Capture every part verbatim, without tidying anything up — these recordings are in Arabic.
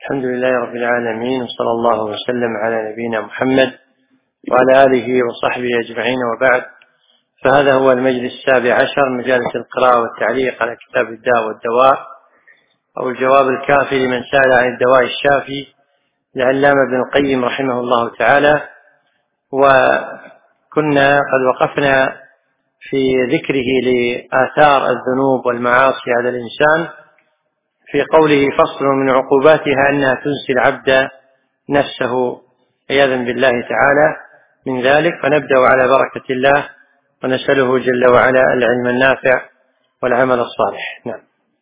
الحمد لله رب العالمين، وصلى الله وسلم على نبينا محمد وعلى آله وصحبه أجمعين، وبعد. فهذا هو المجلس السابع عشر، مجالس القراءة والتعليق على كتاب الداء والدواء، أو الجواب الكافي لمن سأل عن الدواء الشافي لعلامة ابن القيم رحمه الله تعالى. وكنا قد وقفنا في ذكره لآثار الذنوب والمعاصي على الإنسان في قوله: فصل من عقوباتها أنها تنسي العبد نفسه عياذا بالله تعالى من ذلك. فنبدأ على بركة الله ونسأله جل وعلا العلم النافع والعمل الصالح. نعم.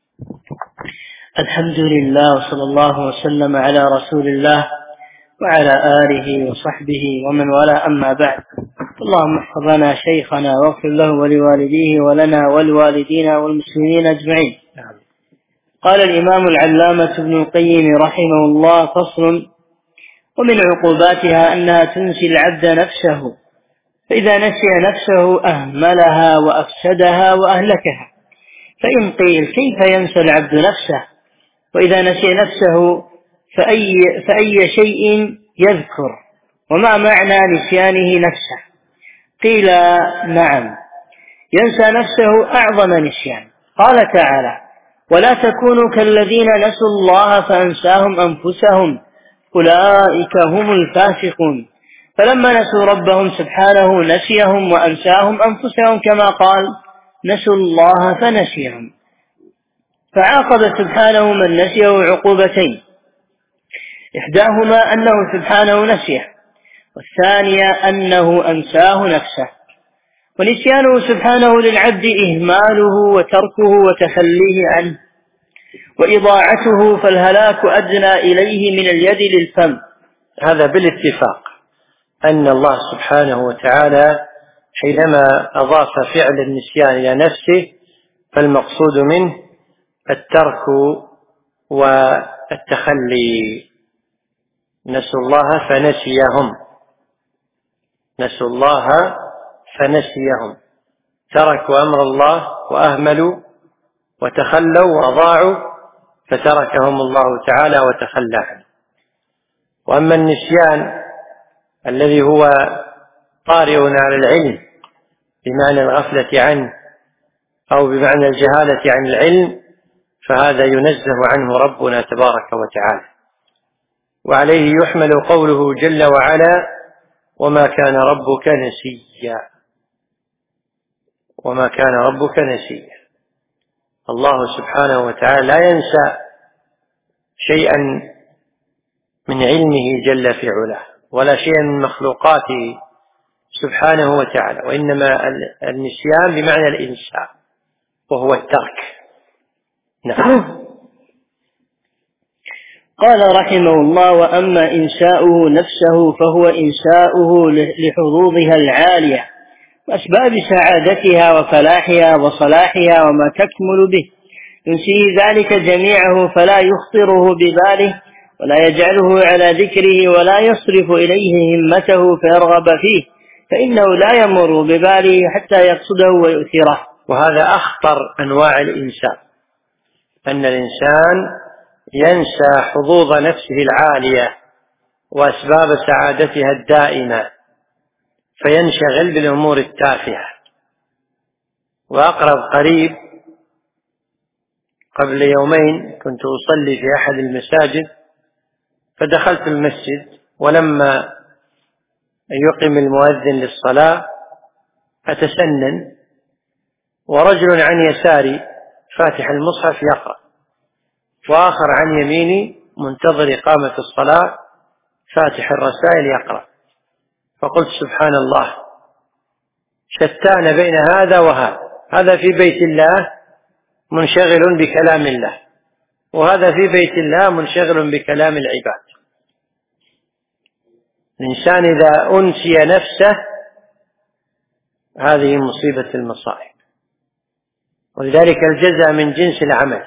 الحمد لله، وصلى الله وسلم على رسول الله وعلى آله وصحبه ومن والاه، أما بعد. اللهم احفظ لنا شيخنا واغفر له ولوالديه ولنا ولوالدينا والمسلمين أجمعين. نعم. قال الإمام العلامة ابن القيم رحمه الله: فصل: ومن عقوباتها أنها تنسي العبد نفسه، فإذا نسي نفسه أهملها وأفسدها وأهلكها. فإن قيل: كيف ينسى العبد نفسه؟ وإذا نسي نفسه فأي, فأي شيء يذكر؟ وما معنى نسيانه نفسه؟ قيل: نعم، ينسى نفسه أعظم نسيان. قال تعالى: ولا تكونوا كالذين نسوا الله فأنساهم أنفسهم أولئك هم الفاسقون. فلما نسوا ربهم سبحانه نسيهم وأنساهم أنفسهم، كما قال: نسوا الله فنسيهم. فعاقب سبحانه من نسيه عقوبتين: إحداهما أنه سبحانه نسيه، والثانية أنه أنساه نفسه. ونسيانه سبحانه للعبد إهماله وتركه وتخليه عنه وإضاعته، فالهلاك أدنى إليه من اليد للفم. هذا بالاتفاق أن الله سبحانه وتعالى حينما أضاف فعل النسيان إلى نفسه فالمقصود منه الترك والتخلي. نسوا الله فنسيهم، نسوا الله فنسيهم، تركوا أمر الله وأهملوا وتخلوا وأضاعوا فتركهم الله تعالى وتخلى عنه. وأما النسيان الذي هو طارئ على العلم بمعنى الغفلة عنه أو بمعنى الجهالة عن العلم، فهذا ينزه عنه ربنا تبارك وتعالى. وعليه يحمل قوله جل وعلا: وما كان ربك نسيا. وما كان ربك نسيا. الله سبحانه وتعالى لا ينسى شيئا من علمه جل في علاه ولا شيئا من مخلوقاته سبحانه وتعالى، وإنما النسيان بمعنى الإنساء وهو الترك. نعم. قال رحمه الله: وأما إنساؤه نفسه فهو إنساؤه لحظوظها العالية وأسباب سعادتها وفلاحها وصلاحها وما تكمل به، ينسيه ذلك جميعه فلا يخطره بباله ولا يجعله على ذكره ولا يصرف إليه همته فيرغب فيه، فإنه لا يمر بباله حتى يقصده ويؤثره. وهذا أخطر أنواع الإنسان، أن الإنسان ينسى حظوظ نفسه العالية وأسباب سعادتها الدائمة فينشغل بالأمور التافهة. وأقرب قريب قبل يومين كنت أصلي في أحد المساجد، فدخلت المسجد ولما يقيم المؤذن للصلاة أتسنن، ورجل عن يساري فاتح المصحف يقرأ، وآخر عن يميني منتظر إقامة الصلاة فاتح الرسائل يقرأ. فقلت: سبحان الله، شتان بين هذا وهذا، هذا في بيت الله منشغل بكلام الله، وهذا في بيت الله منشغل بكلام العباد. الإنسان إذا أنسي نفسه هذه مصيبة المصائب، ولذلك الجزاء من جنس العمل.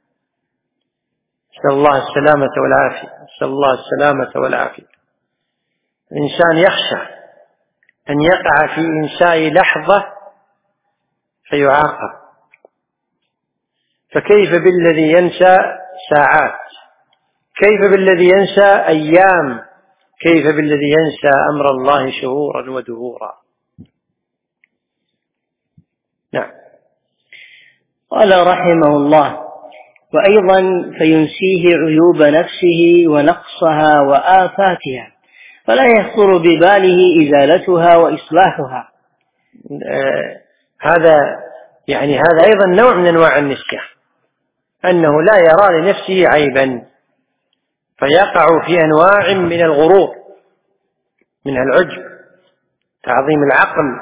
نسأل الله السلامة والعافية، نسأل الله السلامة والعافية. الإنسان يخشى أن يقع في إنساء لحظة فيعاقب، فكيف بالذي ينسى ساعات كيف بالذي ينسى أيام، كيف بالذي ينسى أمر الله شهورا ودهورا. نعم. قال رحمه الله: وأيضا فينسيه عيوب نفسه ونقصها وآفاتها، فلا يخطر بباله إزالتها وإصلاحها. آه هذا يعني هذا أيضا نوع من أنواع النسيان، أنه لا يرى لنفسه عيبا، فيقع في أنواع من الغرور، منها العجب، تعظيم العقل،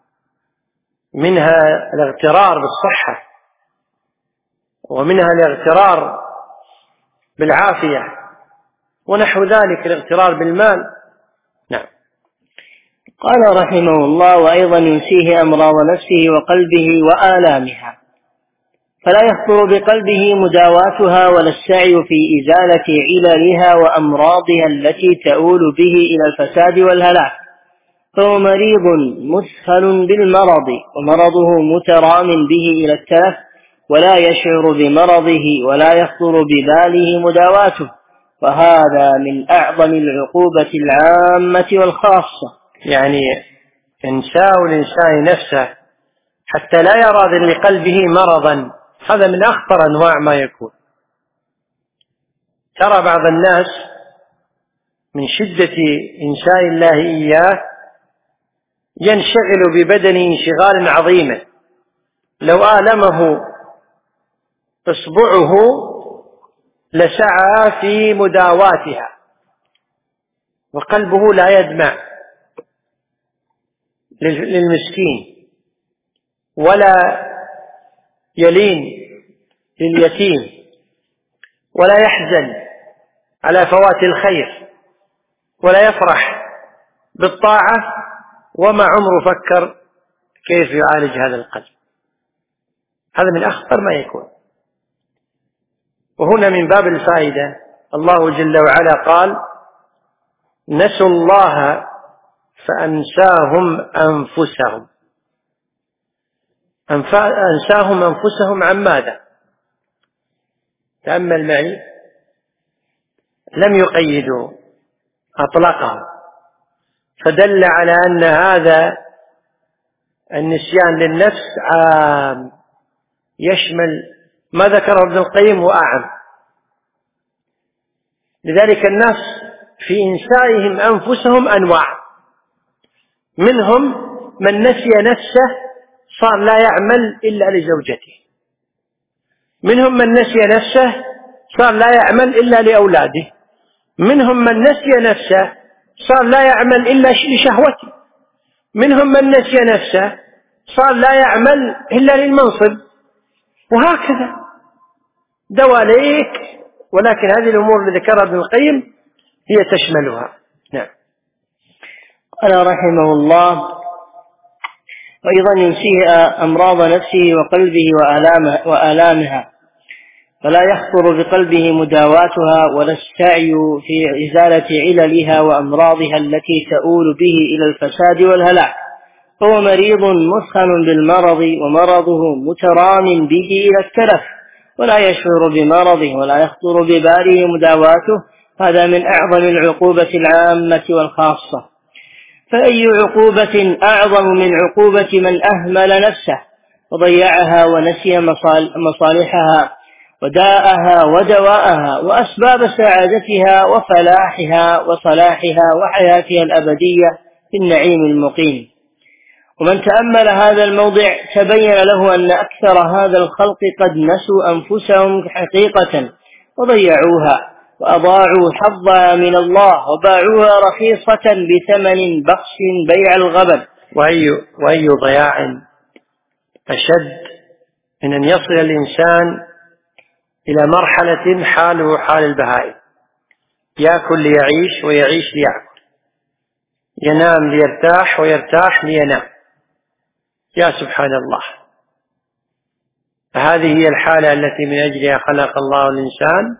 منها الاغترار بالصحة، ومنها الاغترار بالعافية، ونحو ذلك الاغترار بالمال. نعم. قال رحمه الله: وأيضا ينسيه أمراض نفسه وقلبه وآلامها، فلا يخطر بقلبه مداواتها ولا السعي في إزالة عللها وأمراضها التي تؤول به إلى الفساد والهلاك، فهو مريض مثخل بالمرض، ومرضه مترام به إلى التلف، ولا يشعر بمرضه ولا يخطر بباله مداواته، وهذا من أعظم العقوبة العامة والخاصة. يعني إنساء الإنسان نفسه حتى لا يرى لقلبه مرضا، هذا من أخطر أنواع ما يكون. ترى بعض الناس من شدة إنساء الله إياه ينشغل ببدنه انشغالا عظيما، لو آلمه إصبعه لسعى في مداواتها، وقلبه لا يدمع للمسكين ولا يلين لليتيم ولا يحزن على فوات الخير ولا يفرح بالطاعة، وما عمره فكر كيف يعالج هذا القلب. هذا من أخطر ما يكون. وهنا من باب الفائدة الله جل وعلا قال: نسوا الله فأنساهم أنفسهم. أنساهم أنفسهم عن ماذا؟ تأمل معي، لم يقيدوا، أطلقهم، فدل على أن هذا النسيان للنفس عام، يشمل ما ذكره ابن القيم وأعم. لذلك الناس في إنسائهم أنفسهم أنواع، منهم من نسي نفسه صار لا يعمل إلا لزوجته، منهم من نسي نفسه صار لا يعمل إلا لأولاده، منهم من نسي نفسه صار لا يعمل إلا لشهوته، منهم من نسي نفسه صار لا يعمل إلا للمنصب، وهكذا دواليك. ولكن هذه الأمور اللي ذكرها ابن القيم هي تشملها. نعم. قال رحمه الله: وأيضا ينسيه أمراض نفسه وقلبه وآلامها، فلا يخطر بقلبه مداواتها ولا السعي في إزالة عللها وأمراضها التي تؤول به إلى الفساد والهلاك، فهو مريض مثخن بالمرض، ومرضه مترام به إلى التلف، ولا يشعر بمرضه ولا يخطر بباله مداواته، هذا من أعظم العقوبة العامة والخاصة. فأي عقوبة أعظم من عقوبة من أهمل نفسه وضيعها ونسي مصالحها وداءها ودواءها وأسباب سعادتها وفلاحها وصلاحها وحياتها الأبدية في النعيم المقيم. ومن تأمل هذا الموضع تبين له أن أكثر هذا الخلق قد نسوا أنفسهم حقيقة وضيعوها وأضاعوا حظها من الله وباعوها رخيصة بثمن بخس بيع الغبن. وأي, وأي ضياع أشد من أن يصل الإنسان إلى مرحلة حاله حال البهائم، يأكل ليعيش ويعيش ليأكل، ينام ليرتاح ويرتاح لينام. يا سبحان الله، فهذه هي الحالة التي من أجلها خلق الله الإنسان.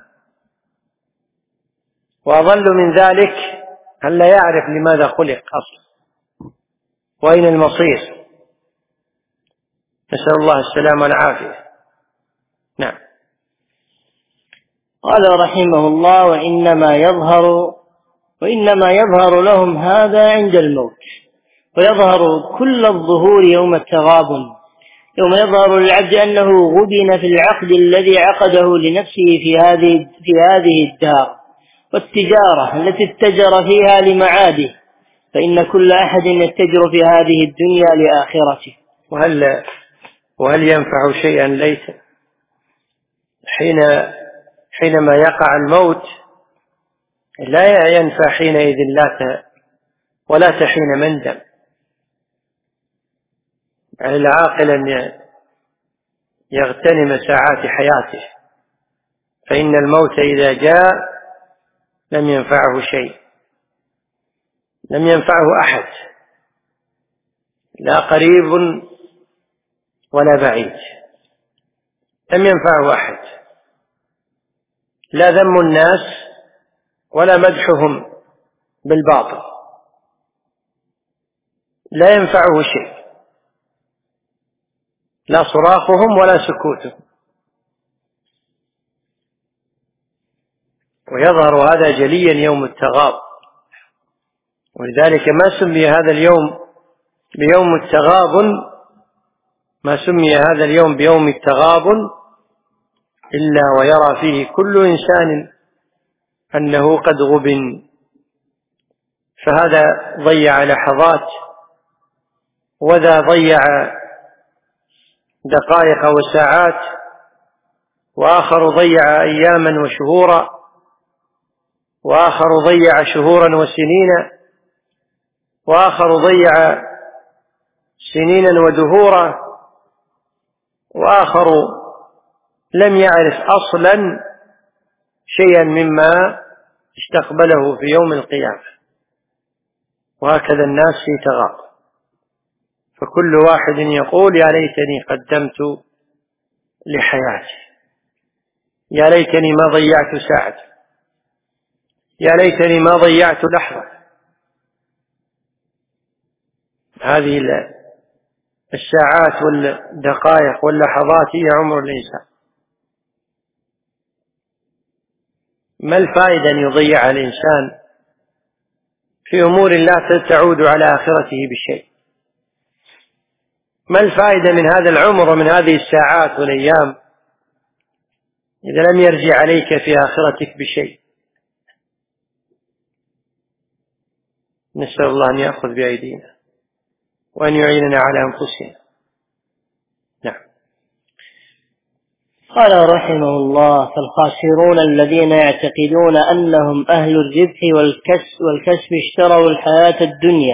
وأضل من ذلك أن لا يعرف لماذا خلق أصلا وأين المصير. نسأل الله السلامة والعافية. نعم. قال رحمه الله: وإنما يظهر وإنما يظهر لهم هذا عند الموت، ويظهر كل الظهور يوم التغابن، يوم يظهر للعبد أنه غبن في العقد الذي عقده لنفسه في هذه في هذه الدار، والتجارة التي اتجر فيها لمعاده، فإن كل أحد يتجر في هذه الدنيا لآخرته. وهل وهل ينفع شيئا ليس حين حينما يقع الموت؟ لا ينفع حينئذ لا ولا تحين مندم. يعني العاقل أن يغتنم ساعات حياته، فإن الموت إذا جاء لم ينفعه شيء، لم ينفعه أحد، لا قريب ولا بعيد، لم ينفعه أحد، لا ذم الناس ولا مدحهم بالباطل، لا ينفعه شيء، لا صراخهم ولا سكوتهم. ويظهر هذا جليا يوم التغاب، ولذلك ما سمي هذا اليوم بيوم التغابن، ما سمي هذا اليوم بيوم التغابن إلا ويرى فيه كل إنسان أنه قد غبن، فهذا ضيع لحظات، وذا ضيع دقائق وساعات، وآخر ضيع أياما وشهورا، وآخر ضيع شهورا وسنين، وآخر ضيع سنينا ودهورا، وآخر لم يعرف أصلا شيئا مما استقبله في يوم القيامة. وهكذا الناس في تغاب، فكل واحد يقول: يا ليتني قدمت لحياتي، يا ليتني ما ضيعت ساعة، يا ليتني ما ضيعت لحظة. هذه الساعات والدقائق واللحظات هي عمر الإنسان، ما الفائدة أن يضيع الإنسان في أمور لا تعود على آخرته بشيء؟ ما الفائدة من هذا العمر ومن هذه الساعات والأيام إذا لم يرجع عليك في آخرتك بشيء؟ نسأل الله أن يأخذ بأيدينا وأن يعيننا على أنفسنا. نعم. قال رحمه الله: فالخاسرون الذين يعتقدون أنهم أهل الربح والكسب, والكسب اشتروا الحياة الدنيا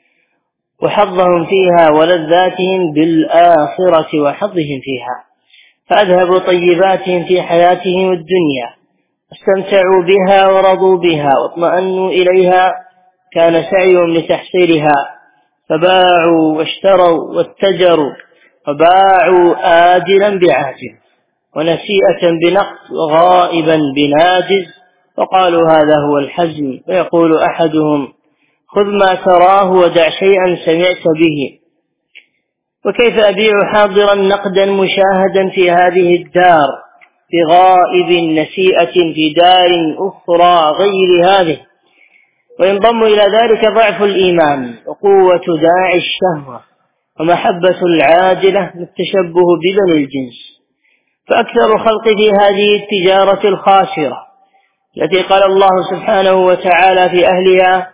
وحظهم فيها ولذاتهم بالآخرة وحظهم فيها، فأذهبوا طيباتهم في حياتهم الدنيا، استمتعوا بها ورضوا بها واطمأنوا إليها، كان سعيهم لتحصيلها، فباعوا واشتروا واتجروا، وباعوا آجلا بعاجل، ونسيئة بنقص، وغائبا بناجز، وقالوا هذا هو الحزم. ويقول أحدهم: خذ ما تراه ودع شيئا سمعت به. وكيف أبيع حاضرا نقدا مشاهدا في هذه الدار بغائب نسيئة في دار أخرى غير هذه؟ وينضم إلى ذلك ضعف الإيمان وقوة داعي الشهوة ومحبة العاجلة والتشبه ببني الجنس. فأكثر الخلق في هذه التجارة الخاسرة التي قال الله سبحانه وتعالى في أهلها: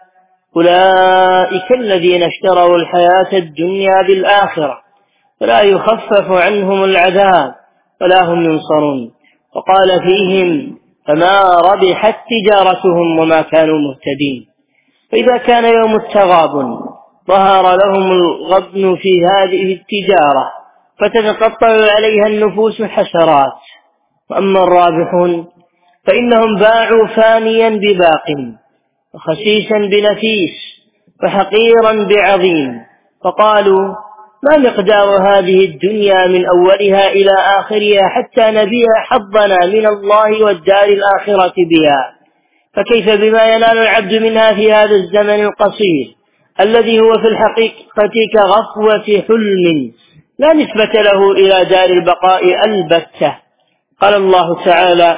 أولئك الذين اشتروا الحياة الدنيا بالآخرة فلا يخفف عنهم العذاب ولا هم ينصرون. وقال فيهم: فما ربحت تجارتهم وما كانوا مهتدين. فإذا كان يوم التغابن ظهر لهم الغبن في هذه التجارة فتتقطع عليها النفوس حسرات. وأما الرابحون فإنهم باعوا فانيا بباق، وخسيسا بنفيس، وحقيرا بعظيم، فقالوا: ما مقدار هذه الدنيا من أولها إلى آخرها حتى نبيع حظنا من الله والدار الآخرة بها؟ فكيف بما ينال العبد منها في هذا الزمن القصير الذي هو في الحقيقة كغفوة حلم لا نسبة له إلى دار البقاء البتة. قال الله تعالى: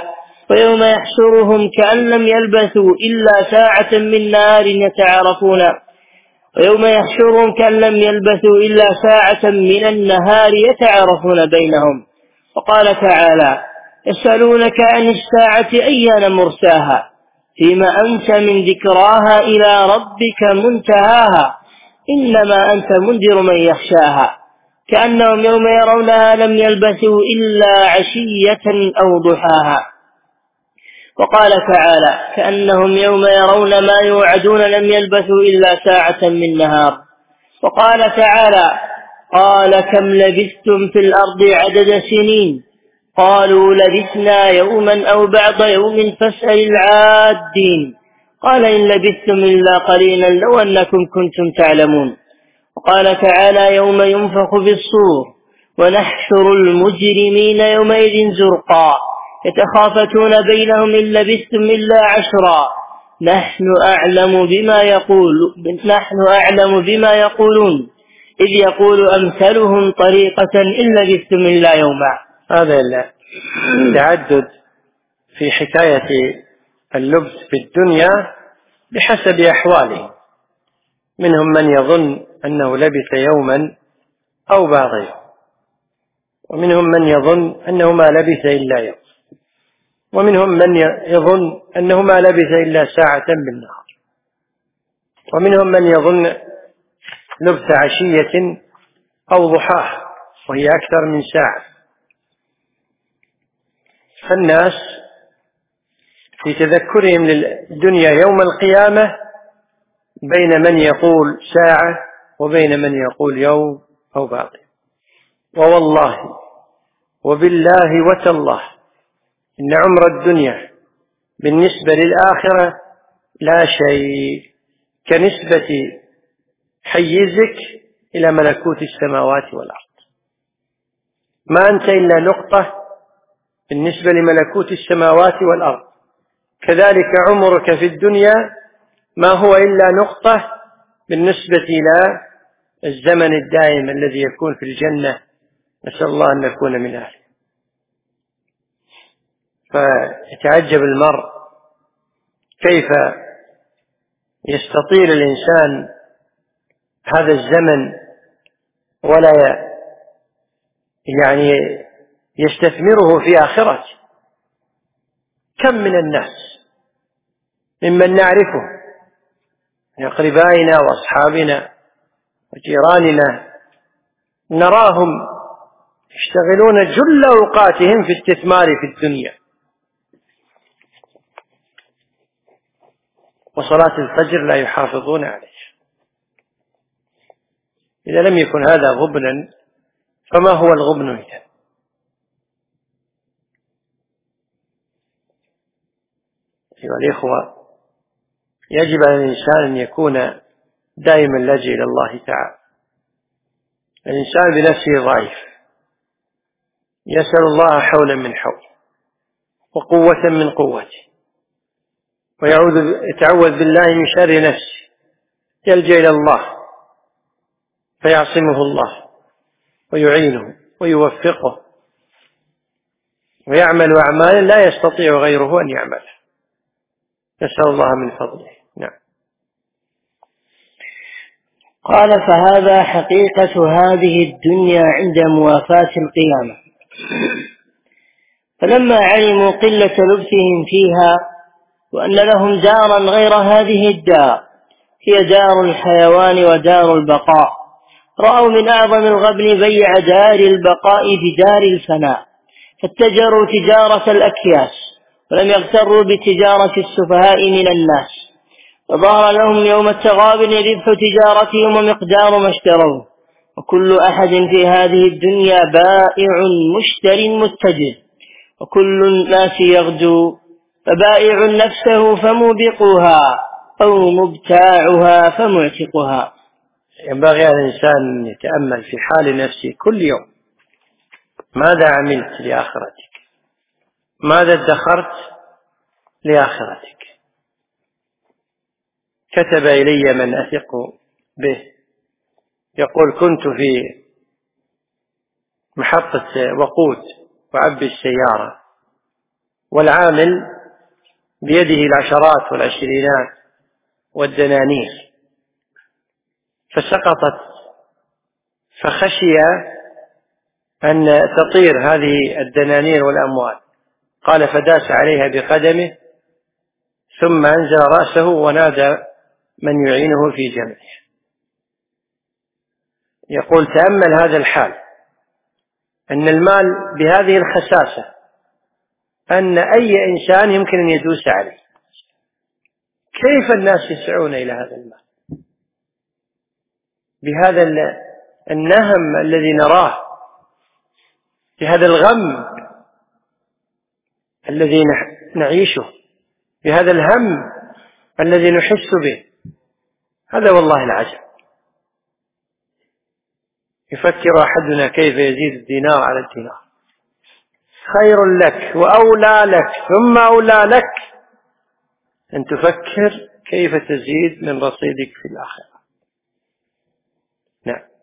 ويوم يحشرهم كأن لم يلبثوا إلا ساعة من نهار يتعارفون ويوم يحشرهم كأن لم يلبثوا إلا ساعة من النهار يتعارفون بينهم. وقال تعالى: يسألونك عن الساعة أيان مرساها فيما أنت من ذكراها إلى ربك منتهاها إنما أنت منذر من يخشاها كأنهم يوم يرونها لم يلبثوا إلا عشية أو ضحاها. وقال تعالى: كأنهم يوم يرون ما يوعدون لم يلبثوا إلا ساعة من نهار. وقال تعالى: قال كم لبثتم في الأرض عدد سنين قالوا لبثنا يوما أو بعض يوم فاسأل العادين قال إن لبثتم إلا قليلا لو أنكم كنتم تعلمون. وقال تعالى: يوم ينفخ في الصور ونحشر المجرمين يومئذ زرقا يتخافتون بينهم إن لبثتم إلا عشرا نحن أعلم بما يقول نحن أعلم بما يقولون إذ يقول أمثلهم طريقة إن لبثتم إلا يوما. هذا التعدد في حكاية اللبث في الدنيا بحسب أحواله، منهم من يظن أنه لبث يوما أو بعض يوم، ومنهم من يظن أنه ما لبث إلا يوم، ومنهم من يظن أنه ما لبث إلا ساعة بالنهار، ومنهم من يظن لبث عشية أو ضحاها وهي أكثر من ساعة. فالناس في تذكرهم للدنيا يوم القيامة بين من يقول ساعة وبين من يقول يوم أو بعض. ووالله وبالله وتالله إن عمر الدنيا بالنسبة للآخرة لا شيء كنسبة حيزك إلى ملكوت السماوات والأرض، ما أنت إلا نقطة بالنسبة لملكوت السماوات والأرض، كذلك عمرك في الدنيا ما هو إلا نقطة بالنسبة إلى الزمن الدائم الذي يكون في الجنة، نسأل الله أن نكون من أهله. فيتعجب المرء كيف يستطيل الإنسان هذا الزمن ولا يعني يستثمره في آخرته. كم من الناس ممن نعرفه من أقربائنا وأصحابنا وجيراننا نراهم يشتغلون جل أوقاتهم في استثمار في الدنيا، وصلاة الفجر لا يحافظون عليه. إذا لم يكن هذا غبنا فما هو الغبن إذن؟ أيها الإخوة، يجب على الإنسان أن يكون دائما لجأ إلى الله تعالى. الإنسان بنفسه ضعيف، يسأل الله حولا من حول وقوة من قوته، ويتعوذ بالله من شر نفسه، يلجأ إلى الله فيعصمه الله ويعينه ويوفقه ويعمل أعمالا لا يستطيع غيره أن يعملها، نسأل الله من فضله. نعم. قال: فهذا حقيقة هذه الدنيا عند موافاة القيامة. فلما علموا قلة لبثهم فيها وأن لهم دارا غير هذه الدار هي دار الحيوان ودار البقاء، رأوا من أعظم الغبن بيع دار البقاء بدار الفناء، فاتجروا تجارة الأكياس ولم يغتروا بتجارة السفهاء من الناس، فظهر لهم يوم التغابن ربح تجارتهم ومقدار ما اشتروه. وكل أحد في هذه الدنيا بائع مشتر متجر، وكل الناس يغدو، فبائع نفسه فموبقها أو مبتاعها فمعتقها. ينبغي على الإنسان أن يتأمل في حال نفسه كل يوم، ماذا عملت لآخرتك؟ ماذا ادخرت لآخرتك؟ كتب إلي من أثق به يقول: كنت في محطة وقود وعبي السيارة والعامل بيده العشرات والعشرينات والدنانير، فسقطت، فخشي أن تطير هذه الدنانير والأموال، قال فداس عليها بقدمه ثم أنزل رأسه ونادى من يعينه في جمعه. يقول تأمل هذا الحال، أن المال بهذه الخساسة، أن أي إنسان يمكن أن يدوس عليه. كيف الناس يسعون إلى هذا المال بهذا النهم الذي نراه، بهذا الغم الذي نعيشه، بهذا الهم الذي نحس به؟ هذا والله العجب. يفكر أحدنا كيف يزيد الدينار على الدينار. خير لك وأولى لك ثم أولى لك أن تفكر كيف تزيد من رصيدك في الآخرة. نعم.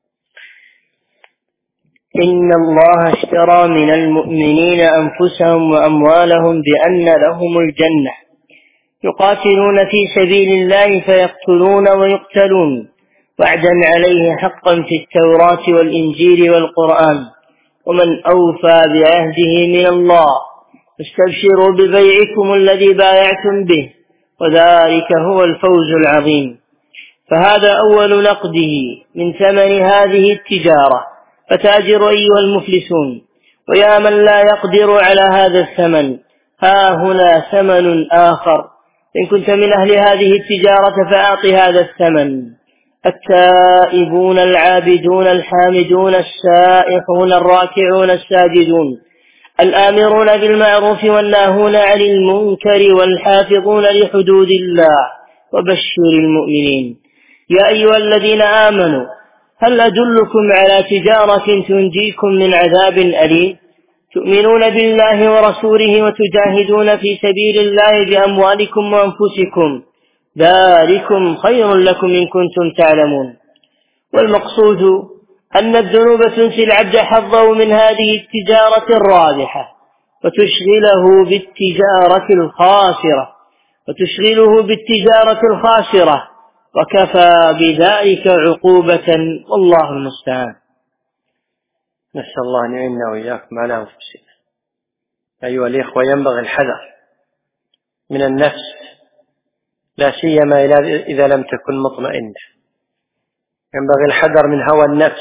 إن الله اشترى من المؤمنين أنفسهم وأموالهم بأن لهم الجنة يقاتلون في سبيل الله فيقتلون ويقتلون وعدا عليه حقا في التوراة والإنجيل والقرآن ومن أوفى بعهده من الله فاستبشروا ببيعكم الذي بايعتم به وذلك هو الفوز العظيم. فهذا أول نقده من ثمن هذه التجارة، فتاجروا أيها المفلسون، ويا من لا يقدر على هذا الثمن، ها هنا ثمن آخر، إن كنت من أهل هذه التجارة فأعط هذا الثمن: التائبون العابدون الحامدون السائحون الراكعون الساجدون الآمرون بالمعروف والناهون عن المنكر والحافظون لحدود الله وبشر المؤمنين. يا أيها الذين آمنوا هل أدلكم على تجارة تنجيكم من عذاب أليم؟ تؤمنون بالله ورسوله وتجاهدون في سبيل الله بأموالكم وأنفسكم، ذلكم خير لكم إن كنتم تعلمون. والمقصود أن الذنوب تنسي العبد حظه من هذه التجارة الرابحة وتشغله بالتجارة الخاسرة وتشغله بالتجارة الخاسرة وكفى بذلك عقوبة، والله المستعان. نسأل الله أن يعيننا وإياكم على أنفسنا. أيها الإخوة، ينبغي الحذر من النفس، لا سيما إذا لم تكن مطمئنة. ينبغي الحذر من هوى النفس،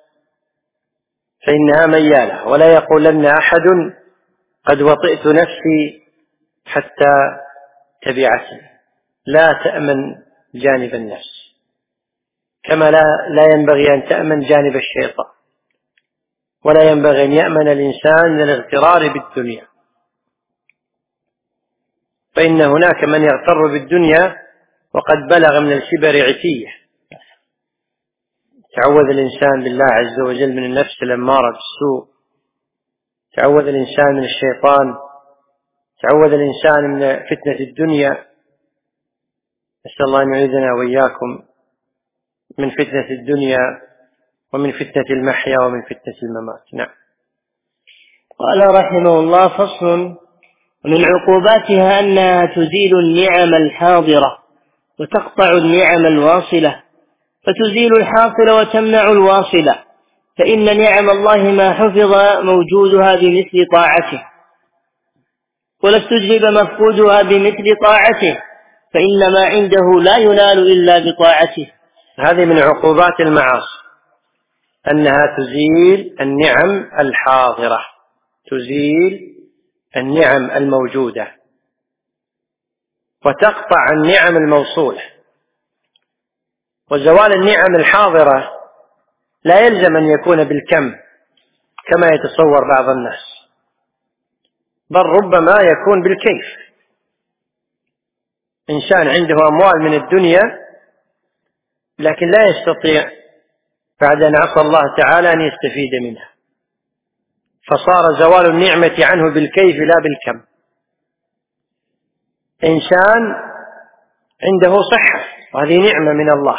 فإنها ميالة، ولا يقولن أحد قد وطئت نفسي حتى تبعتني. لا تأمن جانب النفس، كما لا, لا ينبغي أن تأمن جانب الشيطان، ولا ينبغي أن يأمن الإنسان من الاغترار بالدنيا، فإن هناك من يغتر بالدنيا وقد بلغ من الكبر عتية. تعوذ الإنسان بالله عز وجل من النفس الأمارة بالسوء، تعوذ الإنسان من الشيطان، تعوذ الإنسان من فتنة الدنيا. نسأل الله أن يعيذنا وإياكم من فتنة الدنيا ومن فتنة المحيا ومن فتنة الممات. نعم. قال رحمه الله: فصل: ومن عقوباتها أنها تزيل النعم الحاضرة وتقطع النعم الواصلة، فتزيل الحاصل وتمنع الواصلة، فإن نعم الله ما حفظ موجودها بمثل طاعته، ولا استجلب مفقودها بمثل طاعته، فإن ما عنده لا ينال إلا بطاعته. هذه من عقوبات المعاصي، أنها تزيل النعم الحاضرة، تزيل النعم الموجودة، وتقطع النعم الموصولة. وزوال النعم الحاضرة لا يلزم أن يكون بالكم كما يتصور بعض الناس، بل ربما يكون بالكيف. إنسان عنده أموال من الدنيا لكن لا يستطيع بعد أن عصى الله تعالى أن يستفيد منها، فصار زوال النعمة عنه بالكيف لا بالكم. إنسان عنده صحة، وهذه نعمة من الله،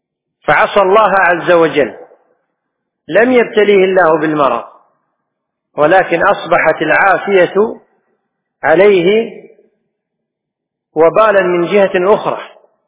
فعصى الله عز وجل، لم يبتليه الله بالمرض، ولكن أصبحت العافية عليه وبالا من جهة أخرى،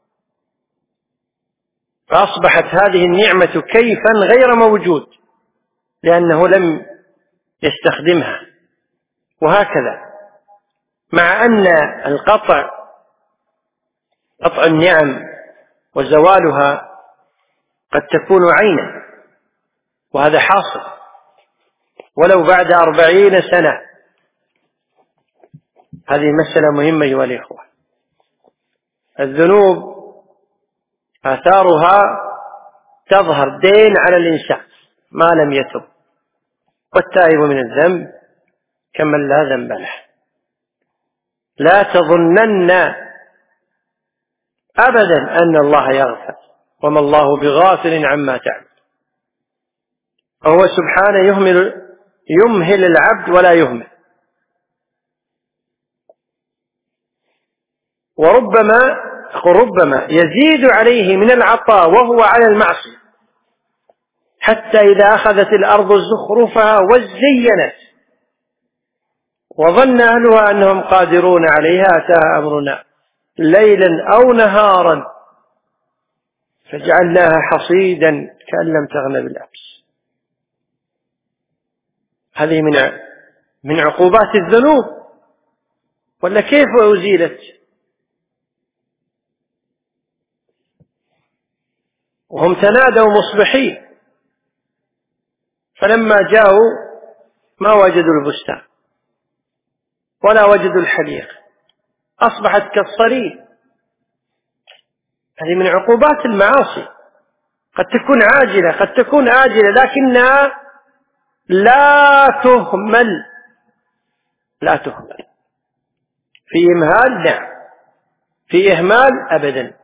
فأصبحت هذه النعمة كيفا غير موجود لأنه لم يستخدمها. وهكذا مع أن القطع قطع النعم وزوالها قد تكون عينا، وهذا حاصل ولو بعد أربعين سنة. هذه مسألة مهمة أيها الإخوة. الذنوب آثارها تظهر دين على الإنسان ما لم يتب، والتائب من الذنب كمن لا ذنب له. لا تظنن أبدا أن الله يغفر، وما الله بغافل عما تعمل. وهو سبحانه يهمل, يمهل العبد ولا يهمل، وربما ربما يزيد عليه من العطاء وهو على المعصية، حتى إذا أخذت الأرض زخرفها وزينت وظن أهلها أنهم قادرون عليها أتاها أمرنا ليلا أو نهارا فجعلناها حصيدا كأن لم تغن بالأمس. هذه من من عقوبات الذنوب، ولا كيف أزيلت؟ وهم تنادوا مصبحين، فلما جاءوا ما وجدوا البستان ولا وجدوا الحديقة، أصبحت كالصريم. هذه من عقوبات المعاصي، قد تكون عاجلة قد تكون آجلة، لكنها لا تهمل لا تهمل في إمهال نعم، في إهمال أبدا.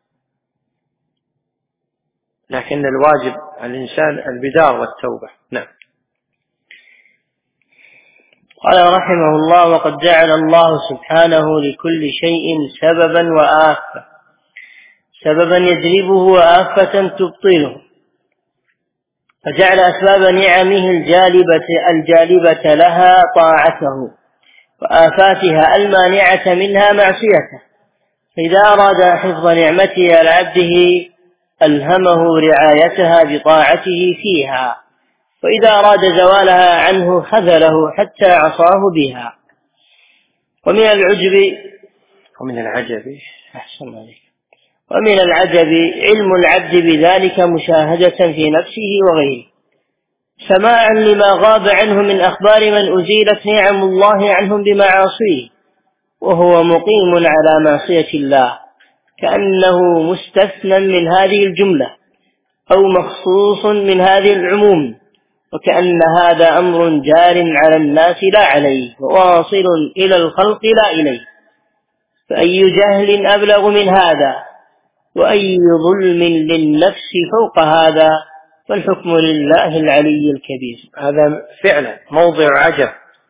لكن الواجب على الإنسان البدار والتوبة. نعم. قال رحمه الله: وقد جعل الله سبحانه لكل شيء سببا وآفة، سببا يجلبه وآفة تبطله، فجعل أسباب نعمه الجالبة, الجالبة لها طاعته، وآفاتها المانعة منها معصيته. فإذا أراد حفظ نعمته على عبده ألهمه رعايتها بطاعته فيها، وإذا أراد زوالها عنه خذله حتى عصاه بها. ومن العجب ومن العجب أحسن عليك ومن العجب علم العبد بذلك مشاهدة في نفسه وغيره، سماعا لما غاب عنه من أخبار من أزيلت نعم الله عنهم بمعاصيه، وهو مقيم على معصية الله، كأنه مستثنى من هذه الجملة أو مخصوص من هذه العموم، وكأن هذا أمر جار على الناس لا عليه، واصل إلى الخلق لا إليه. فأي جهل أبلغ من هذا، وأي ظلم للنفس فوق هذا، فالحكم لله العلي الكبير. هذا فعلا موضع عجب.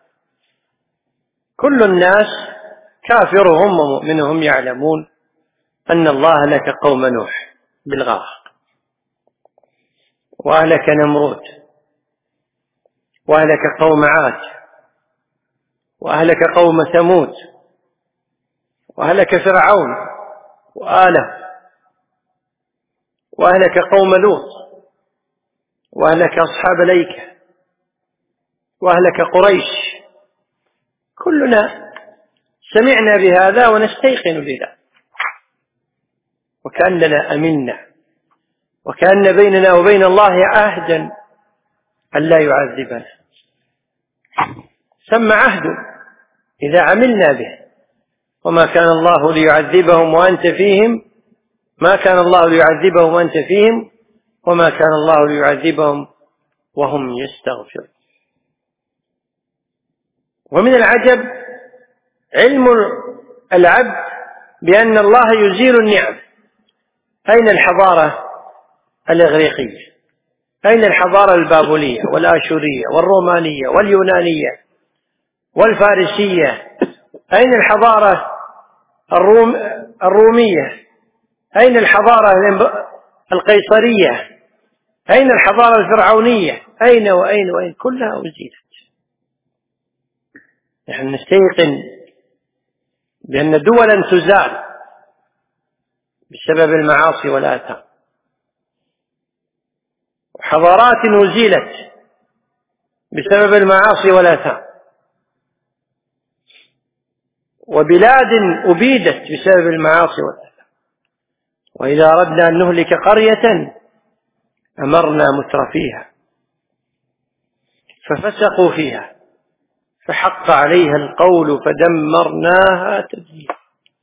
كل الناس كافرهم ومؤمنهم يعلمون أن الله أهلك قوم نوح بالغرق، وأهلك نمرود، وأهلك قوم عاد، وأهلك قوم ثمود، وأهلك فرعون وآله، وأهلك قوم لوط، وأهلك أصحاب الأيكة، وأهلك قريش. كلنا سمعنا بهذا ونستيقن بذا، وكأننا أمنا، وكأن بيننا وبين الله عهدا أن لا يعذبنا. ثم عهد إذا عملنا به، وما كان الله ليعذبهم وأنت فيهم، ما كان الله ليعذبهم وأنت فيهم، وما كان الله ليعذبهم وهم يستغفرون. ومن العجب علم العبد بأن الله يزيل النعم. أين الحضارة الإغريقية؟ أين الحضارة البابلية والآشورية والرومانية واليونانية والفارسية؟ أين الحضارة الروم الرومية؟ أين الحضارة القيصرية؟ أين الحضارة الفرعونية؟ أين وأين وأين؟ كلها أزيلت. نحن نستيقن بأن دولا تزال بسبب المعاصي والآثام، وحضارات أزيلت بسبب المعاصي والآثام، وبلاد أبيدت بسبب المعاصي والآثام. وإذا أردنا أن نهلك قرية أمرنا مترفيها ففسقوا فيها فحق عليها القول فدمرناها تدميرا.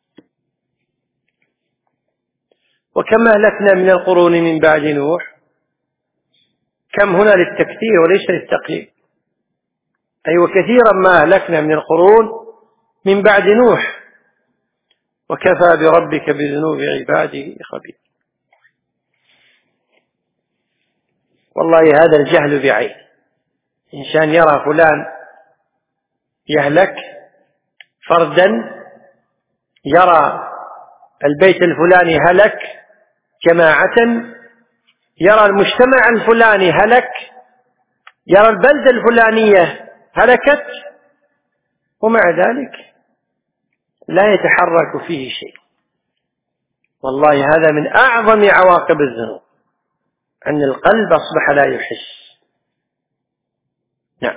وكم أهلكنا من القرون من بعد نوح، كم هنا للتكثير وليس للتقليل، أي وكثيرا ما أهلكنا من القرون من بعد نوح، وكفى بربك بذنوب عباده خبير. والله هذا الجهل بعين، إنسان يرى فلان يهلك فردا، يرى البيت الفلاني هلك جماعة، يرى المجتمع الفلاني هلك، يرى البلدة الفلانية هلكت، ومع ذلك لا يتحرك فيه شيء. والله هذا من أعظم عواقب الذنوب، أن القلب أصبح لا يحس. نعم.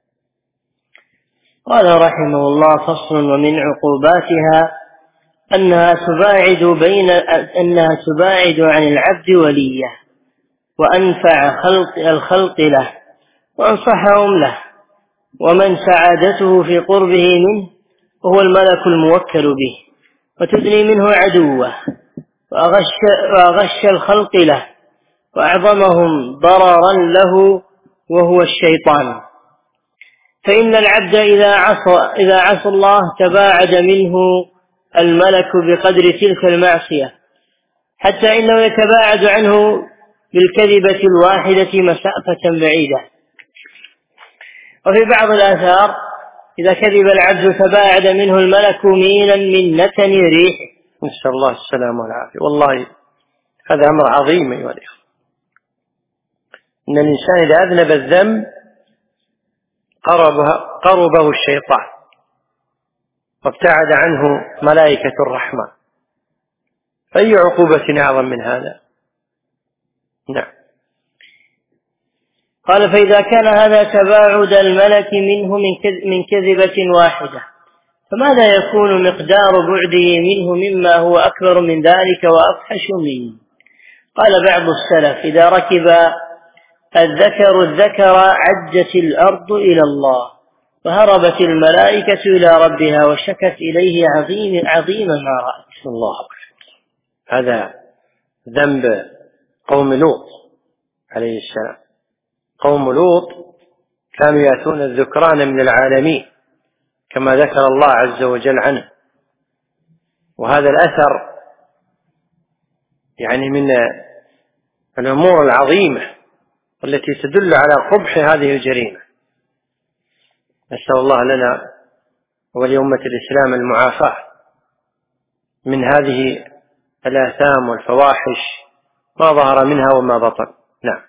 قال رحمه الله: فصل. ومن عقوباتها أنها تباعد بين أنها تباعد عن العبد وليه، وأنفع خلق الخلق له، وأنصحهم له، ومن سعادته في قربه منه وهو الملك الموكل به، وتدني منه عدوه، وأغش, وأغش الخلق له، وأعظمهم ضررا له وهو الشيطان. فإن العبد إذا عصى, إذا عصى الله تباعد منه الملك بقدر تلك المعصية، حتى إنه يتباعد عنه بالكذبة الواحدة مسافة بعيدة. وفي بعض الآثار: إذا كذب العبد تباعد منه الملك ميلا من نتن ريحه. نسأل الله السلامة والعافية. والله هذا أمر عظيم أيها الإخوة، إن الإنسان إذا أذنب الذنب قربه, قربه الشيطان وابتعد عنه ملائكة الرحمن، فأي عقوبة أعظم من هذا؟ نعم. قال: فإذا كان هذا تباعد الملك منه من كذبة واحدة، فماذا يكون مقدار بعده منه مما هو أكبر من ذلك وأفحش منه؟ قال بعض السلف: إذا ركب الذكر الذكر عجت الأرض إلى الله، وهربت الملائكة إلى ربها، وشكت إليه عظيم عظيم ما رأت. الله أكبر. هذا ذنب قوم لوط عليه السلام. قوم لوط كانوا يأتون الذكران من العالمين كما ذكر الله عز وجل عنه، وهذا الأثر يعني من الأمور العظيمة التي تدل على قبح هذه الجريمة. نسأل الله لنا ولأمة الإسلام المعافاة من هذه الآثام والفواحش ما ظهر منها وما بطن. نعم.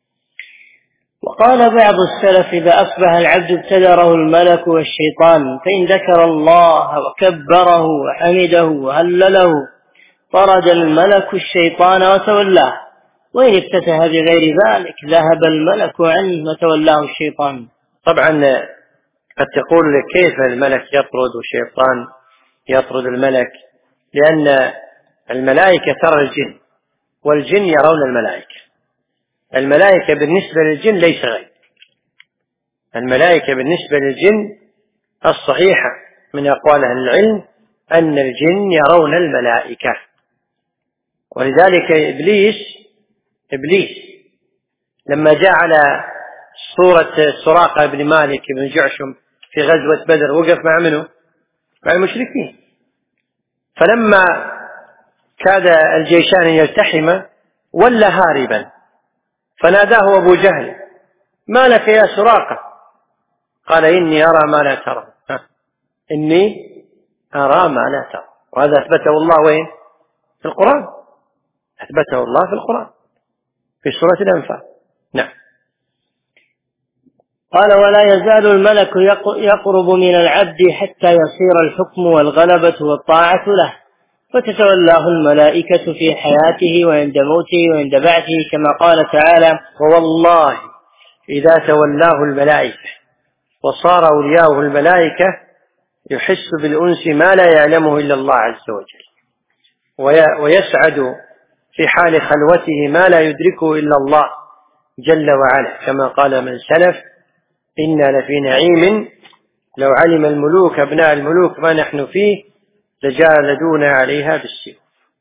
وقال بعض السلف: إذا أصبح العبد ابتدره الملك والشيطان، فإن ذكر الله وكبره وحمده وهلله طرد الملك الشيطان وتولاه، وإن افتتح بغير ذلك ذهب الملك عنه وتولاه الشيطان. طبعا قد تقول لك كيف الملك يطرد والشيطان يطرد الملك؟ لأن الملائكة ترى الجن والجن يرون الملائكة. الملائكة بالنسبة للجن ليس غير. الملائكة بالنسبة للجن الصحيحة من أقوال أهل العلم أن الجن يرون الملائكة. ولذلك إبليس إبليس لما جاء على صورة سراقة بن مالك بن جعشم في غزوة بدر وقف مع منه؟ مع المشركين. فلما كاد الجيشان يلتحما ولى هاربا، فناداه أبو جهل: ما لك يا سراقة؟ قال: إني أرى ما لا ترى. إني أرى ما لا ترى. وهذا أثبته الله وين؟ في القرآن. أثبته الله في القرآن في سورة الأنفال. نعم. قال: ولا يزال الملك يقرب من العبد حتى يصير الحكم والغلبة والطاعة له، فتتولاه الملائكة في حياته وعند موته وعند بعثه، كما قال تعالى: ووالله إذا تولاه الملائكة وصار أولياؤه الملائكة يحس بالأنس ما لا يعلمه إلا الله عز وجل، ويسعد في حال خلوته ما لا يدركه إلا الله جل وعلا، كما قال من سلف: إنا لفي نعيم لو علم الملوك أبناء الملوك ما نحن فيه لجالدونا عليها بالسيوف.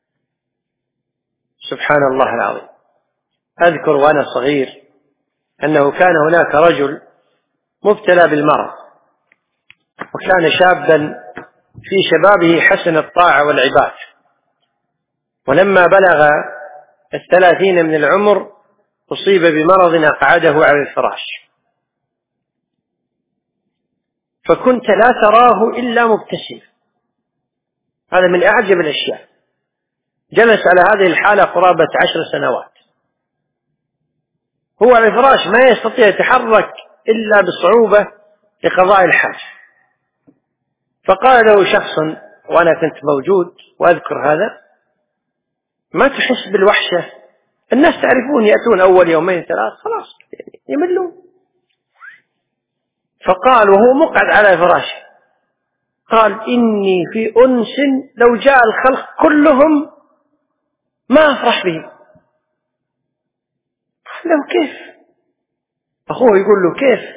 سبحان الله العظيم. أذكر وأنا صغير أنه كان هناك رجل مبتلى بالمرض، وكان شابا في شبابه حسن الطاعة والعباد، ولما بلغ الثلاثين من العمر أصيب بمرض أقعده على الفراش، فكنت لا تراه إلا مبتسما. هذا من أعجب الأشياء. جلس على هذه الحالة قرابة عشر سنوات، هو على الفراش ما يستطيع يتحرك إلا بصعوبة لقضاء الحاجة. فقال له شخص، وأنا كنت موجود وأذكر هذا: ما تحس بالوحشة؟ الناس تعرفون يأتون أول يومين ثلاث خلاص يملون. فقال وهو مقعد على فراشه، قال: إني في أنس لو جاء الخلق كلهم ما أفرح بهم. قال له: كيف؟ أخوه يقول له: كيف؟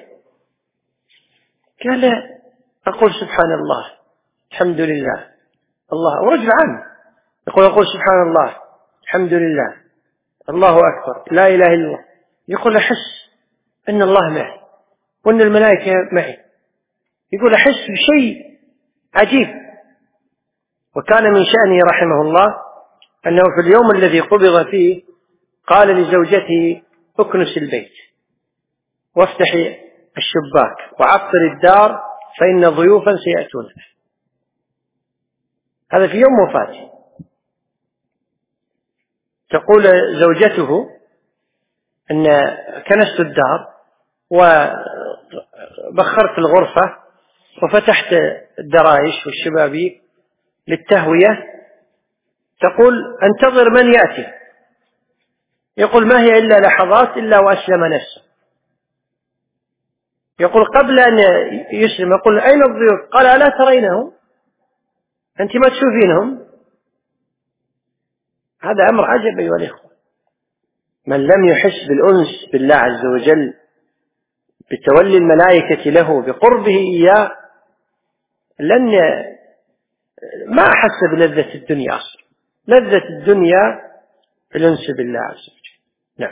قال: أقول سبحان الله الحمد لله الله، ورجل عام يقول أقول سبحان الله الحمد لله الله أكبر لا إله إلا الله، يقول أحس أن الله معي وأن الملائكة معي، يقول أحس بشيء عجيب. وكان من شأنه رحمه الله أنه في اليوم الذي قبض فيه قال لزوجته: اكنس البيت وافتحي الشباك وعطر الدار فإن ضيوفا سيأتون. هذا في يوم وفاته. تقول زوجته أن كنست الدار وبخرت الغرفة وفتحت الدرايش والشبابيك للتهوية، تقول انتظر من يأتي، يقول ما هي إلا لحظات إلا وأسلم نفسه، يقول قبل أن يسلم يقول أين الضيوف؟ قال ألا ترينهم؟ أنت ما تشوفينهم؟ هذا أمر عجب أيها الإخوة. من لم يحس بالأنس بالله عز وجل بتولي الملائكة له بقربه إياه لن ما أحس بلذة الدنيا أصلا. لذة الدنيا بالأنس بالله عز وجل. نعم.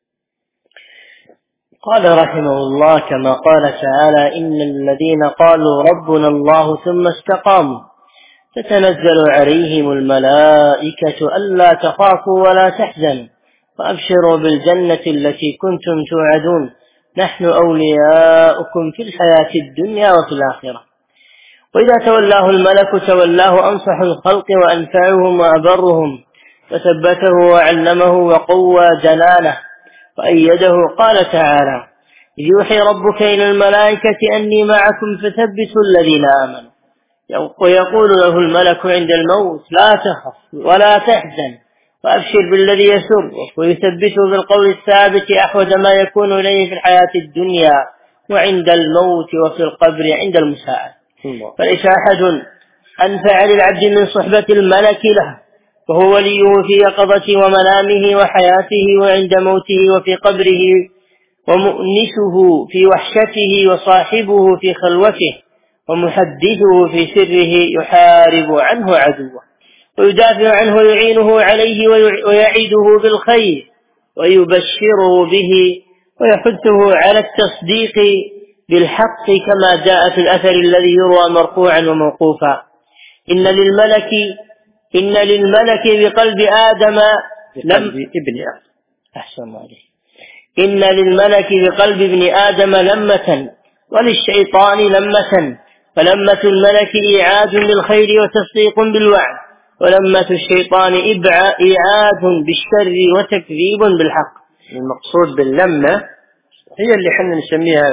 قال رحمه الله: كما قال تعالى: إن الذين قالوا ربنا الله ثم استقاموا تتنزل عليهم الملائكة ألا تخافوا ولا تحزنوا وأبشروا بالجنة التي كنتم توعدون نحن أولياؤكم في الحياة الدنيا وفي الآخرة. وإذا تولاه الملك تولاه أنصح الخلق وأنفعهم وأبرهم، فثبته وعلمه وقوى جلاله وأيده. قال تعالى: إذ يوحي ربك إلى الملائكة أني معكم فثبتوا الذين آمنوا، ويقول له الملك عند الموت: لا تخف ولا تحزن وأبشر بالذي يسر، ويثبته بالقول الثابت أحوج ما يكون إليه في الحياة الدنيا وعند الموت وفي القبر عند المساءلة. فليس أحد أنفع للعبد من صحبة الملك له، وهو وليه في يقظة ومنامه وحياته وعند موته وفي قبره، ومؤنسه في وحشته وصاحبه في خلوته، ومحدثه في سره يحارب عنه عدوه ويدافع عنه ويعينه عليه ويعيده بالخير ويبشره به ويحثه على التصديق بالحق، كما جاء في الأثر الذي يروى مرفوعا وموقوفا: إن للملك إن للملك بقلب آدم لم ابن أحسن عليه إن للملك بقلب ابن آدم لمة وللشيطان لمة، فلمة الملك إيعاد للخير وتصديق بالوعد، ولمة الشيطان إيعاد بالشر وتكذيب بالحق. المقصود باللمة هي اللي حنا نسميها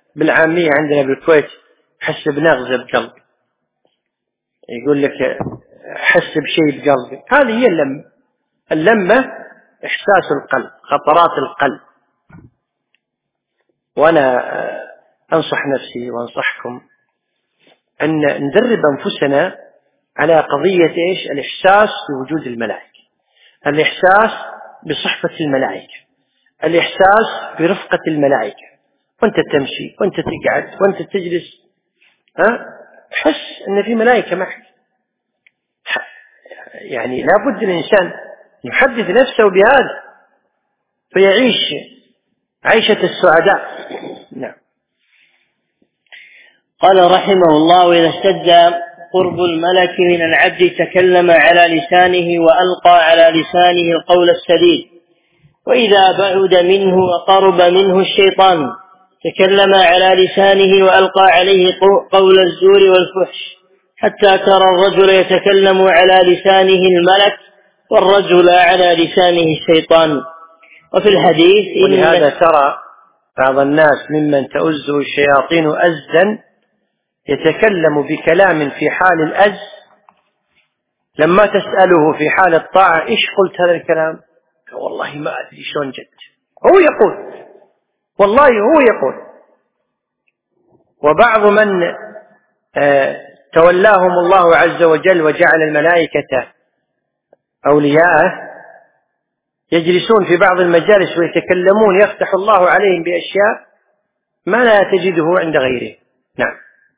بالعامية عندنا بالكويت حس بنغزة بقلبي، يقول لك حس بشيء بقلبي. هذه هي اللمة. اللمة إحساس القلب، خطرات القلب. وأنا أنصح نفسي وأنصحكم أن ندرب أنفسنا على قضية إيش؟ الإحساس بوجود الملائكة، الإحساس بصحبة الملائكة، الإحساس برفقة الملائكة. وأنت تمشي وأنت تقعد وأنت تجلس، ها، حس أن في ملائكة معك. يعني لا بد الإنسان يحدث نفسه بهذا فيعيش عيشة السعداء. نعم. قال رحمه الله: وإذا اشتد قرب الملك من العبد تكلم على لسانه وألقى على لسانه القول السديد، وإذا بعد منه وقرب منه الشيطان تكلم على لسانه وألقى عليه قول الزور والفحش، حتى ترى الرجل يتكلم على لسانه الملك والرجل على لسانه الشيطان. وفي الحديث: ولهذا ترى بعض الناس ممن تؤزه الشياطين أزا يتكلم بكلام في حال الأز، لما تسأله في حال الطاعة إيش قلت هذا الكلام؟ والله ما أدري شلون جد. هو يقول، والله هو يقول. وبعض من آه تولاهم الله عز وجل وجعل الملائكة أولياءه يجلسون في بعض المجالس ويتكلمون، يفتح الله عليهم بأشياء ما لا تجده عند غيره. نعم.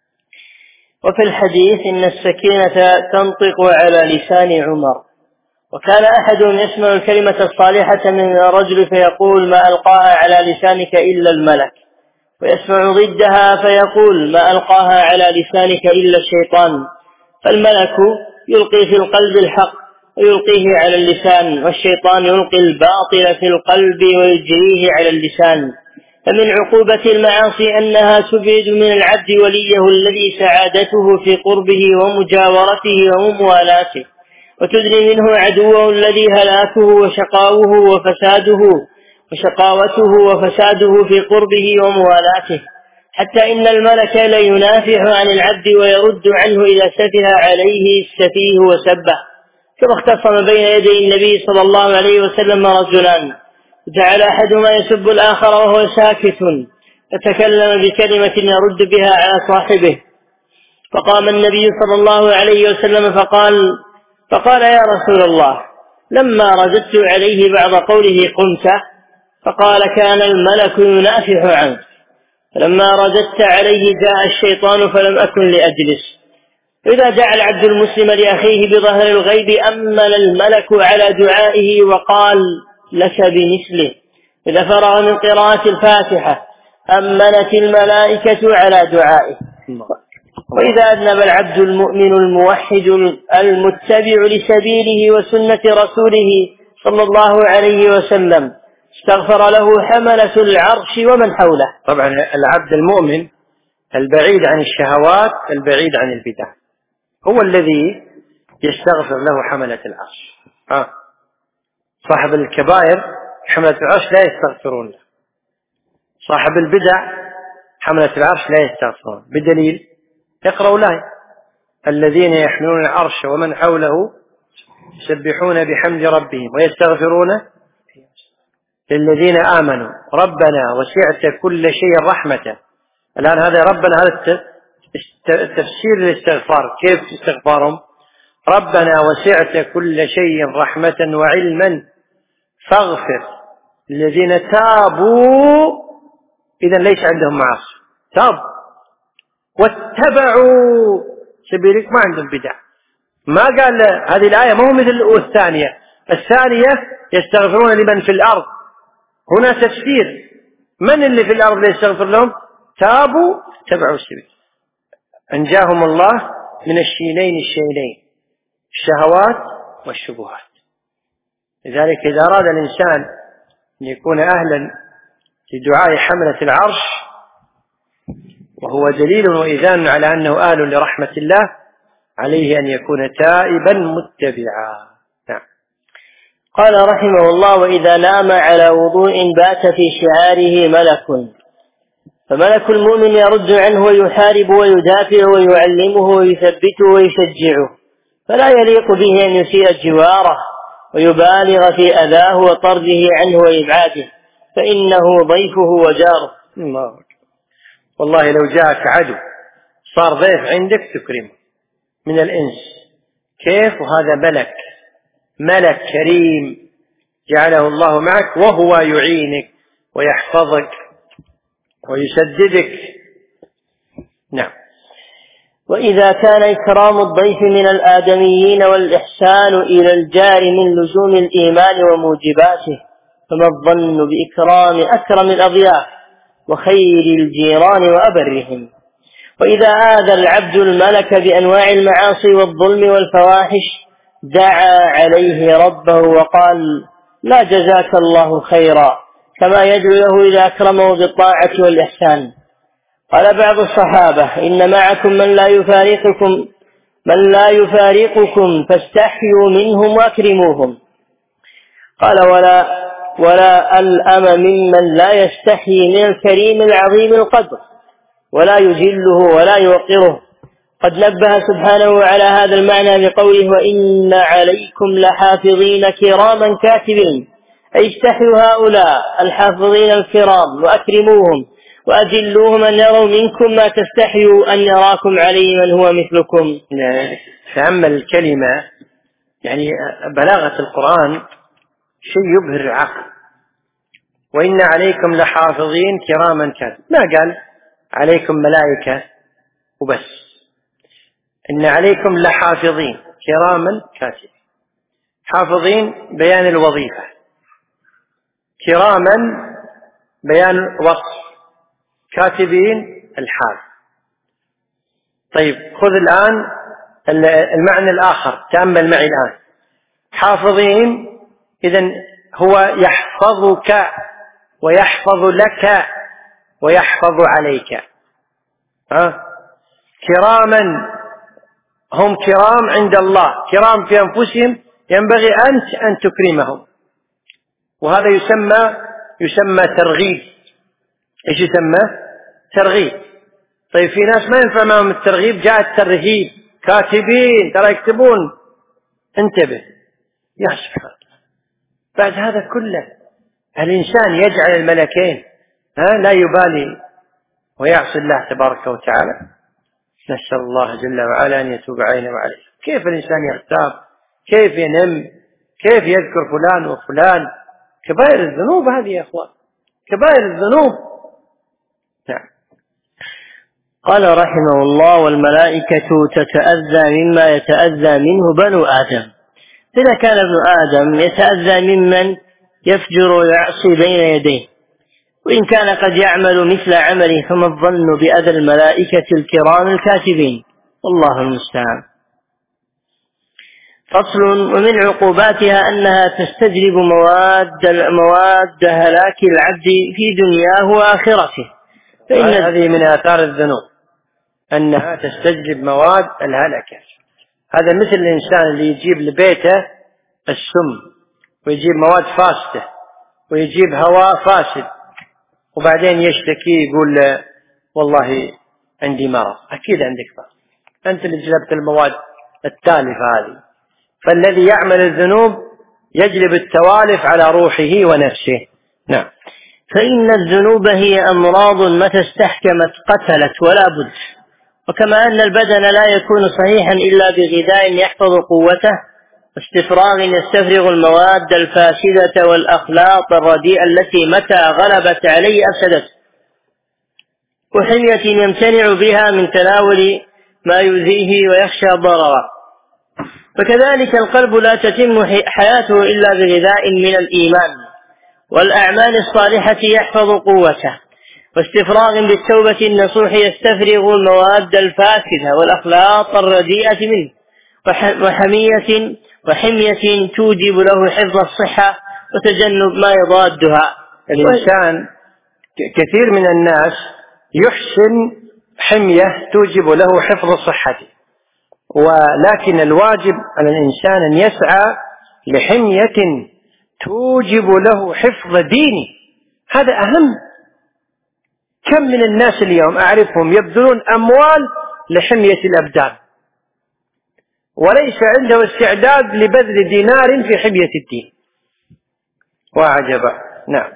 وفي الحديث: إن السكينة تنطق على لسان عمر. وكان أحدهم يسمع الكلمة الصالحة من الرجل فيقول: ما ألقاها على لسانك إلا الملك، ويسمع ضدها فيقول: ما ألقاها على لسانك إلا الشيطان. فالملك يلقي في القلب الحق ويلقيه على اللسان، والشيطان يلقي الباطل في القلب ويجريه على اللسان. فمن عقوبة المعاصي أنها تبعد من العبد وليه الذي سعادته في قربه ومجاورته وموالاته، وتدني منه عدوه الذي هلاكه وشقاؤه وفساده وشقاوته وفساده في قربه وموالاته، حتى إن الملك لينافح عن العبد ويرد عنه إذا سفه عليه السفيه وسبه. كما اختصم بين يدي النبي صلى الله عليه وسلم رجلان، جعل أحدهما يسب الآخر وهو ساكت، فتكلم بكلمة يرد بها على صاحبه، فقام النبي صلى الله عليه وسلم فقال فقال يا رسول الله، لما رددت عليه بعض قوله قمت؟ فقال: كان الملك ينافح عنك. فلما رددت عليه جاء الشيطان فلم أكن لأجلس. إذا دعا العبد المسلم لأخيه بظهر الغيب أمن الملك على دعائه وقال: لك بمثله. إذا فرغ من قراءة الفاتحة أمنت الملائكة على دعائه. وإذا أذنب العبد المؤمن الموحد المتبع لسبيله وسنة رسوله صلى الله عليه وسلم استغفر له حملة العرش ومن حوله. طبعا العبد المؤمن البعيد عن الشهوات البعيد عن البدع هو الذي يستغفر له حملة العرش. آه. صاحب الكبائر حملة العرش لا يستغفرون له، صاحب البدع حملة العرش لا يستغفرون، بدليل اقرأوا له: الذين يحملون العرش ومن حوله يسبحون بحمد ربهم ويستغفرون للذين آمنوا ربنا وسعت كل شيء رحمة. الآن هذا ربنا، هذا التفسير للاستغفار. كيف استغفارهم؟ ربنا وسعت كل شيء رحمة وعلما فاغفر الذين تابوا، إذا ليس عندهم معاصي، تاب واتبعوا سبيلك، ما عندهم بدع. ما قال هذه الآية مو مثل الثانية. الثانية يستغفرون لمن في الأرض، هنا تفسير من اللي في الأرض يستغفر لهم؟ تابوا اتبعوا السبيل، أنجاهم الله من الشينين الشينين، الشهوات والشبهات. لذلك إذا أراد الإنسان أن يكون أهلا لدعاء حملة العرش، وهو دليل وإذان على أنه أهل لرحمة الله، عليه أن يكون تائبا متبعا. نعم. قال رحمه الله: وإذا نام على وضوء بات في شعاره ملك، فملك المؤمن يرد عنه ويحارب ويدافع ويعلمه ويثبته ويشجعه، فلا يليق به أن يسيء جواره ويبالغ في أذاه وطرده عنه وإبعاده، فإنه ضيفه وجاره. الله. والله لو جاءك عدو صار ضيف عندك تكرمه من الإنس، كيف؟ وهذا ملك، ملك كريم جعله الله معك، وهو يعينك ويحفظك ويسددك. نعم. وإذا كان إكرام الضيف من الآدميين والإحسان إلى الجار من لزوم الإيمان وموجباته، فما الظن بإكرام أكرم الأضياف وخير الجيران وأبرهم؟ وإذا آذى العبد الملك بأنواع المعاصي والظلم والفواحش دعا عليه ربه وقال: لا جزاك الله خيرا، كما يدعو له إذا أكرمه بالطاعة والإحسان. قال بعض الصحابة: إن معكم من لا يفارقكم من لا يفارقكم فاستحيوا منهم وأكرموهم. قال: ولا ولا ألأم ممن لا يستحيي من الكريم العظيم القدر ولا يجله ولا يوقره. قد نبه سبحانه على هذا المعنى بقوله: وإن عليكم لحافظين كراما كاتبين، أي استحيوا هؤلاء الحافظين الكرام وأكرموهم وأجلوهم أن يروا منكم ما تستحيوا أن يراكم عليه من هو مثلكم. تأمل الكلمة، يعني بلاغة القرآن شيء يبهر العقل. وإن عليكم لحافظين كراما كاتبين، ما قال عليكم ملائكة وبس، إن عليكم لحافظين كراما كاتبين. حافظين بيان الوظيفة، كراما بيان وصف، كاتبين الحال. طيب خذ الآن المعنى الآخر، تأمل معي الآن. حافظين إذن هو يحفظك ويحفظ لك ويحفظ عليك. ها؟ كراما هم كرام عند الله، كرام في أنفسهم، ينبغي أنت أن تكرمهم، وهذا يسمى يسمى ترغيب. إيش يسمى؟ ترغيب. طيب في ناس ما ينفع معهم الترغيب، جاء الترهيب، كاتبين ترى يكتبون، انتبه يا سبحان الله. بعد هذا كله الإنسان يجعل الملكين ها لا يبالي ويعصي الله تبارك وتعالى. نسأل الله جل وعلا أن يتوب علينا وعليه. كيف الإنسان يغتاب، كيف ينم، كيف يذكر فلان وفلان؟ كبائر الذنوب هذه يا أخوان، كبائر الذنوب. نعم. قال رحمه الله: والملائكة تتأذى مما يتأذى منه بنو آدم. إذا كان ابن آدم يتأذى ممن يفجر ويعصي بين يديه، وإن كان قد يعمل مثل عمله، فما الظن بأذى الملائكة الكرام الكاتبين؟ والله المستعان. فصل: ومن عقوباتها أنها تستجلب مواد مواد هلاك العبد في دنياه وآخرته. فإن هذه من آثار الذنوب أنها تستجلب مواد الهلكة. هذا مثل الإنسان اللي يجيب لبيته السم ويجيب مواد فاسدة ويجيب هواء فاسد، وبعدين يشتكي يقول والله عندي مرض. أكيد عندك مرض، أنت اللي جلبت المواد التالفة هذه. فالذي يعمل الذنوب يجلب التوالف على روحه ونفسه. نعم. فإن الذنوب هي أمراض متى استحكمت قتلت ولا بد. وكما أن البدن لا يكون صحيحا إلا بغذاء يحفظ قوته، واستفراغ يستفرغ المواد الفاسدة والأخلاق الرديئة التي متى غلبت عليه أفسدت، وحمية يمتنع بها من تناول ما يؤذيه ويخشى ضرره. فكذلك القلب لا تتم حياته إلا بغذاء من الإيمان والأعمال الصالحة يحفظ قوته، واستفراغ بالتوبة النصوح يستفرغ المواد الفاسدة والأخلاق الرديئة منه، وحمية وحمية توجب له حفظ الصحة وتجنب ما يضادها. الإنسان كثير من الناس يحسن حمية توجب له حفظ صحته، ولكن الواجب على الإنسان أن يسعى لحمية توجب له حفظ دينه. هذا أهم. كم من الناس اليوم أعرفهم يبذلون أموال لحمية الأبدان، وليس عنده استعداد لبذل دينار في حمية الدين. وعجبا. نعم.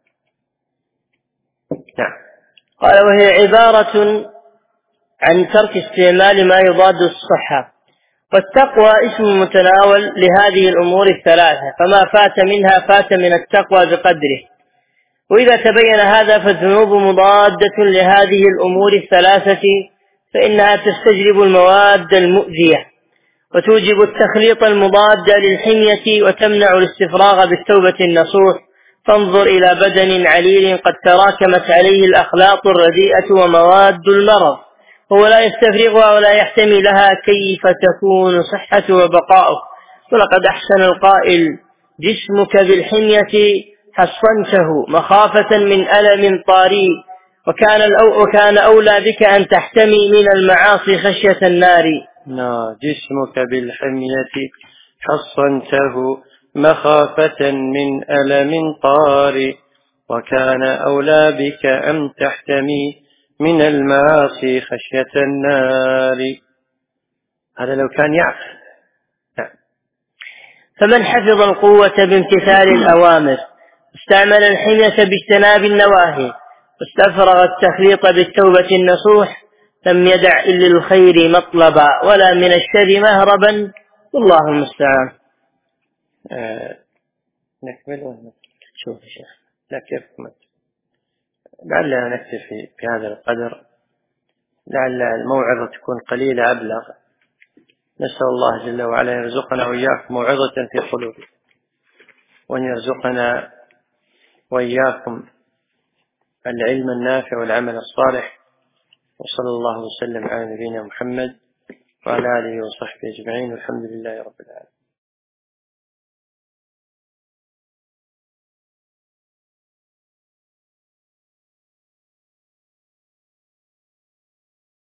نعم. قال: وهي عبارة عن ترك استعمال ما يضاد الصحة. والتقوى اسم متناول لهذه الأمور الثلاثة، فما فات منها فات من التقوى بقدره. وإذا تبين هذا فالذنوب مضادة لهذه الأمور الثلاثة، فإنها تستجلب المواد المؤذية وتوجب التخليط المضاد للحمية وتمنع الاستفراغ بالتوبة النصوح. فانظر إلى بدن عليل قد تراكمت عليه الأخلاق الرديئة ومواد المرض، هو لا يستفرغها ولا يحتمي لها، كيف تكون صحة وبقاؤه؟ ولقد أحسن القائل: جسمك بالحمية حصنته مخافة من ألم طاري، وكان, الأو وكان أولى بك أن تحتمي من المعاصي خشية النار. نعم. جسمك بالحمية حصنته مخافة من ألم طاري، وكان أولى بك أن تحتمي من المعاصي خشية النار. هذا لو كان يعرف. نعم. فمن حفظ القوة بامتثال الأوامر، استعمل الحمية باجتناب النواهي، واستفرغ التخليط بالتوبة النصوح، لم يدع إلا الخير مطلبا ولا من الشر مهربا، والله المستعان. آه نكمل ولا شوف يا شيخ؟ لا كيف كمل. لعلنا نكتفي في هذا القدر، لعل الموعظة تكون قليلة أبلغ. نسأل الله جل وعلا يرزقنا وإياكم موعظة في قلوبنا، وأن يرزقنا وإياكم العلم النافع والعمل الصالح. وصلى الله وسلم على نبينا محمد وعلى آله وصحبه أجمعين، والحمد لله رب العالمين.